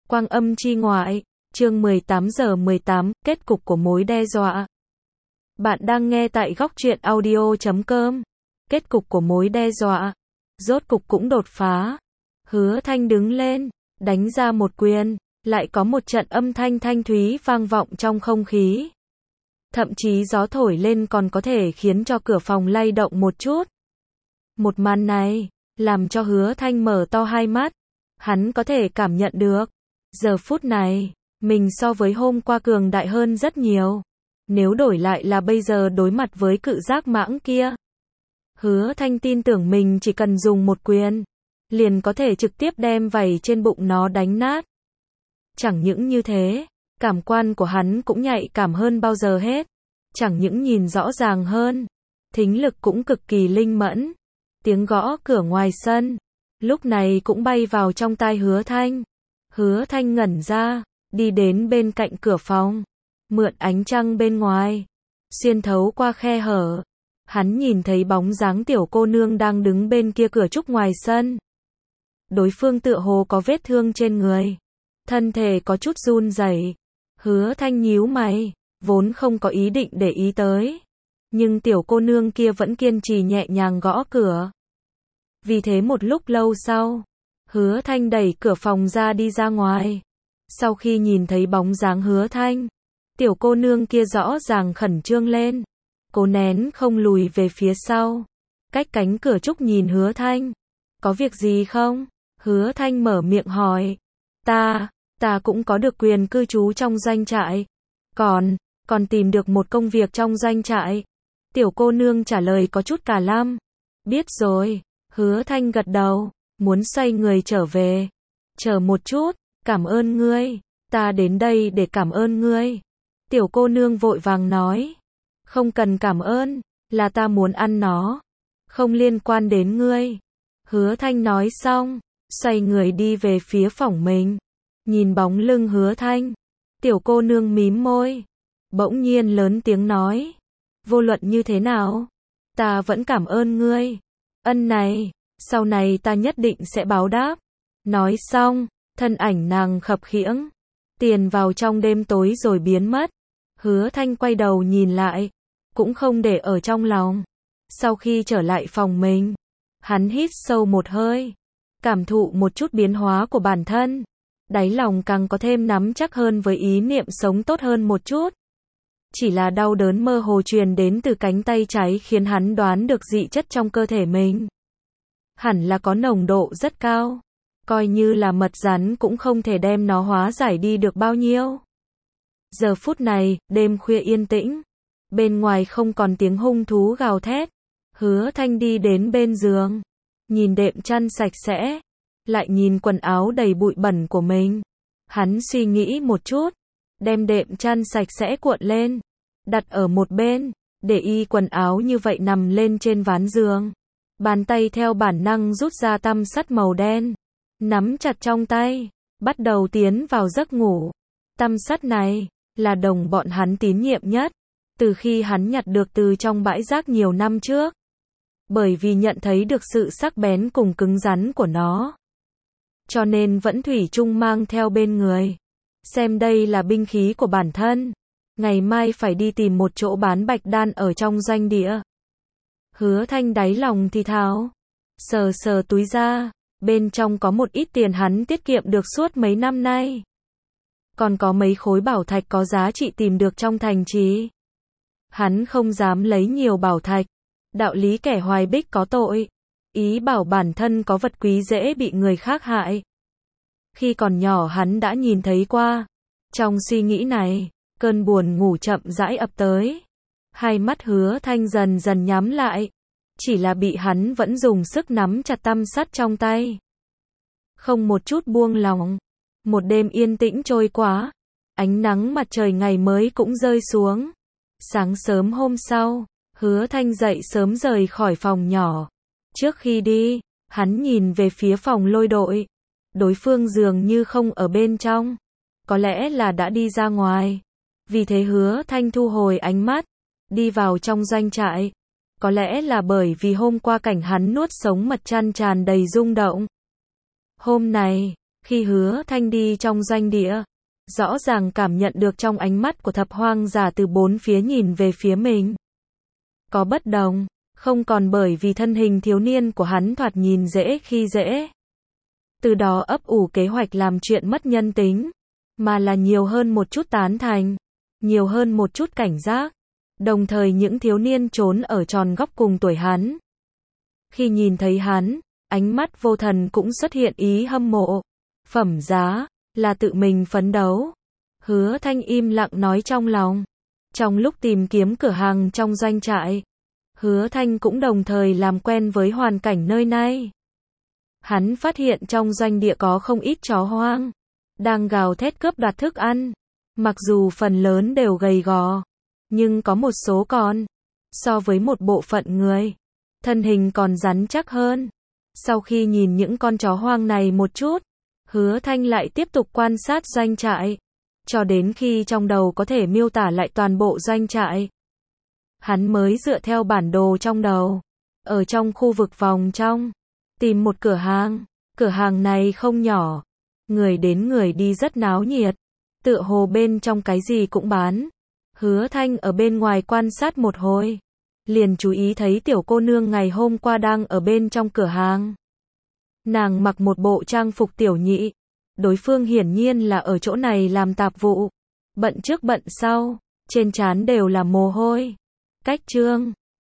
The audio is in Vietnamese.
Quang âm chi ngoại, chương 18:18, kết cục của mối đe dọa. Bạn đang nghe tại Góc Truyện Audio.com. Kết cục của mối đe dọa. Rốt cục cũng đột phá. Hứa Thanh đứng lên, đánh ra một quyền, lại có một trận âm thanh thanh thúy vang vọng trong không khí. Thậm chí gió thổi lên còn có thể khiến cho cửa phòng lay động một chút. Một màn này, làm cho Hứa Thanh mở to hai mắt. Hắn có thể cảm nhận được, giờ phút này, mình so với hôm qua cường đại hơn rất nhiều. Nếu đổi lại là bây giờ đối mặt với cự giác mãng kia, Hứa Thanh tin tưởng mình chỉ cần dùng một quyền, liền có thể trực tiếp đem vảy trên bụng nó đánh nát. Chẳng những như thế, cảm quan của hắn cũng nhạy cảm hơn bao giờ hết. Chẳng những nhìn rõ ràng hơn, thính lực cũng cực kỳ linh mẫn. Tiếng gõ cửa ngoài sân, lúc này cũng bay vào trong tai Hứa Thanh. Hứa Thanh ngẩn ra, đi đến bên cạnh cửa phòng, mượn ánh trăng bên ngoài, xuyên thấu qua khe hở. Hắn nhìn thấy bóng dáng tiểu cô nương đang đứng bên kia cửa trúc ngoài sân. Đối phương tựa hồ có vết thương trên người, thân thể có chút run rẩy. Hứa Thanh nhíu mày, vốn không có ý định để ý tới, nhưng tiểu cô nương kia vẫn kiên trì nhẹ nhàng gõ cửa. Vì thế một lúc lâu sau, Hứa Thanh đẩy cửa phòng ra đi ra ngoài. Sau khi nhìn thấy bóng dáng Hứa Thanh, tiểu cô nương kia rõ ràng khẩn trương lên, cố nén không lùi về phía sau, cách cánh cửa trúc nhìn Hứa Thanh. Có việc gì không? Hứa Thanh mở miệng hỏi. Ta cũng có được quyền cư trú trong doanh trại. Còn tìm được một công việc trong doanh trại. Tiểu cô nương trả lời có chút cả lăm. Biết rồi, Hứa Thanh gật đầu, muốn xoay người trở về. Chờ một chút, cảm ơn ngươi, ta đến đây để cảm ơn ngươi. Tiểu cô nương vội vàng nói. Không cần cảm ơn, là ta muốn ăn nó. Không liên quan đến ngươi. Hứa Thanh nói xong, xoay người đi về phía phòng mình. Nhìn bóng lưng Hứa Thanh, tiểu cô nương mím môi, bỗng nhiên lớn tiếng nói. Vô luận như thế nào, ta vẫn cảm ơn ngươi. Ân này, sau này ta nhất định sẽ báo đáp. Nói xong, thân ảnh nàng khập khiễng, tiền vào trong đêm tối rồi biến mất. Hứa Thanh quay đầu nhìn lại, cũng không để ở trong lòng. Sau khi trở lại phòng mình, hắn hít sâu một hơi, cảm thụ một chút biến hóa của bản thân. Đáy lòng càng có thêm nắm chắc hơn với ý niệm sống tốt hơn một chút. Chỉ là đau đớn mơ hồ truyền đến từ cánh tay trái khiến hắn đoán được dị chất trong cơ thể mình hẳn là có nồng độ rất cao. Coi như là mật rắn cũng không thể đem nó hóa giải đi được bao nhiêu. Giờ phút này, đêm khuya yên tĩnh. Bên ngoài không còn tiếng hung thú gào thét. Hứa Thanh đi đến bên giường, nhìn đệm chăn sạch sẽ, lại nhìn quần áo đầy bụi bẩn của mình. Hắn suy nghĩ một chút, đem đệm chăn sạch sẽ cuộn lên, đặt ở một bên, để y quần áo như vậy nằm lên trên ván giường. Bàn tay theo bản năng rút ra tăm sắt màu đen, nắm chặt trong tay, bắt đầu tiến vào giấc ngủ. Tăm sắt này, là đồng bọn hắn tín nhiệm nhất, từ khi hắn nhặt được từ trong bãi rác nhiều năm trước. Bởi vì nhận thấy được sự sắc bén cùng cứng rắn của nó, cho nên vẫn thủy chung mang theo bên người. Xem đây là binh khí của bản thân. Ngày mai phải đi tìm một chỗ bán bạch đan ở trong doanh địa. Hứa Thanh đáy lòng thì thào, sờ sờ túi ra, bên trong có một ít tiền hắn tiết kiệm được suốt mấy năm nay. Còn có mấy khối bảo thạch có giá trị tìm được trong thành trì. Hắn không dám lấy nhiều bảo thạch. Đạo lý kẻ hoài bích có tội. Ý bảo bản thân có vật quý dễ bị người khác hại. Khi còn nhỏ hắn đã nhìn thấy qua. Trong suy nghĩ này, cơn buồn ngủ chậm rãi ập tới. Hai mắt Hứa Thanh dần dần nhắm lại. Chỉ là bị hắn vẫn dùng sức nắm chặt tăm sắt trong tay. Không một chút buông lỏng. Một đêm yên tĩnh trôi qua. Ánh nắng mặt trời ngày mới cũng rơi xuống. Sáng sớm hôm sau, Hứa Thanh dậy sớm rời khỏi phòng nhỏ. Trước khi đi, hắn nhìn về phía phòng lôi đội. Đối phương dường như không ở bên trong. Có lẽ là đã đi ra ngoài. Vì thế Hứa Thanh thu hồi ánh mắt, đi vào trong doanh trại. Có lẽ là bởi vì hôm qua cảnh hắn nuốt sống mật chăn tràn đầy rung động. Hôm này, Khi Hứa Thanh đi trong doanh địa, rõ ràng cảm nhận được trong ánh mắt của thập hoang giả từ bốn phía nhìn về phía mình. Có bất đồng, không còn bởi vì thân hình thiếu niên của hắn thoạt nhìn dễ khi dễ. Từ đó ấp ủ kế hoạch làm chuyện mất nhân tính, mà là nhiều hơn một chút tán thành, nhiều hơn một chút cảnh giác. Đồng thời những thiếu niên trốn ở tròn góc cùng tuổi hắn. Khi nhìn thấy hắn, ánh mắt vô thần cũng xuất hiện ý hâm mộ. Phẩm giá, là tự mình phấn đấu. Hứa Thanh im lặng nói trong lòng. Trong lúc tìm kiếm cửa hàng trong doanh trại, Hứa Thanh cũng đồng thời làm quen với hoàn cảnh nơi này. Hắn phát hiện trong doanh địa có không ít chó hoang, đang gào thét cướp đoạt thức ăn. Mặc dù phần lớn đều gầy gò, nhưng có một số con, so với một bộ phận người, thân hình còn rắn chắc hơn. Sau khi nhìn những con chó hoang này một chút, Hứa Thanh lại tiếp tục quan sát doanh trại, cho đến khi trong đầu có thể miêu tả lại toàn bộ doanh trại. Hắn mới dựa theo bản đồ trong đầu, ở trong khu vực vòng trong, tìm một cửa hàng này không nhỏ, người đến người đi rất náo nhiệt, tựa hồ bên trong cái gì cũng bán. Hứa Thanh ở bên ngoài quan sát một hồi, liền chú ý thấy tiểu cô nương ngày hôm qua đang ở bên trong cửa hàng. Nàng mặc một bộ trang phục tiểu nhị, đối phương hiển nhiên là ở chỗ này làm tạp vụ, bận trước bận sau, trên trán đều là mồ hôi. Cách trương,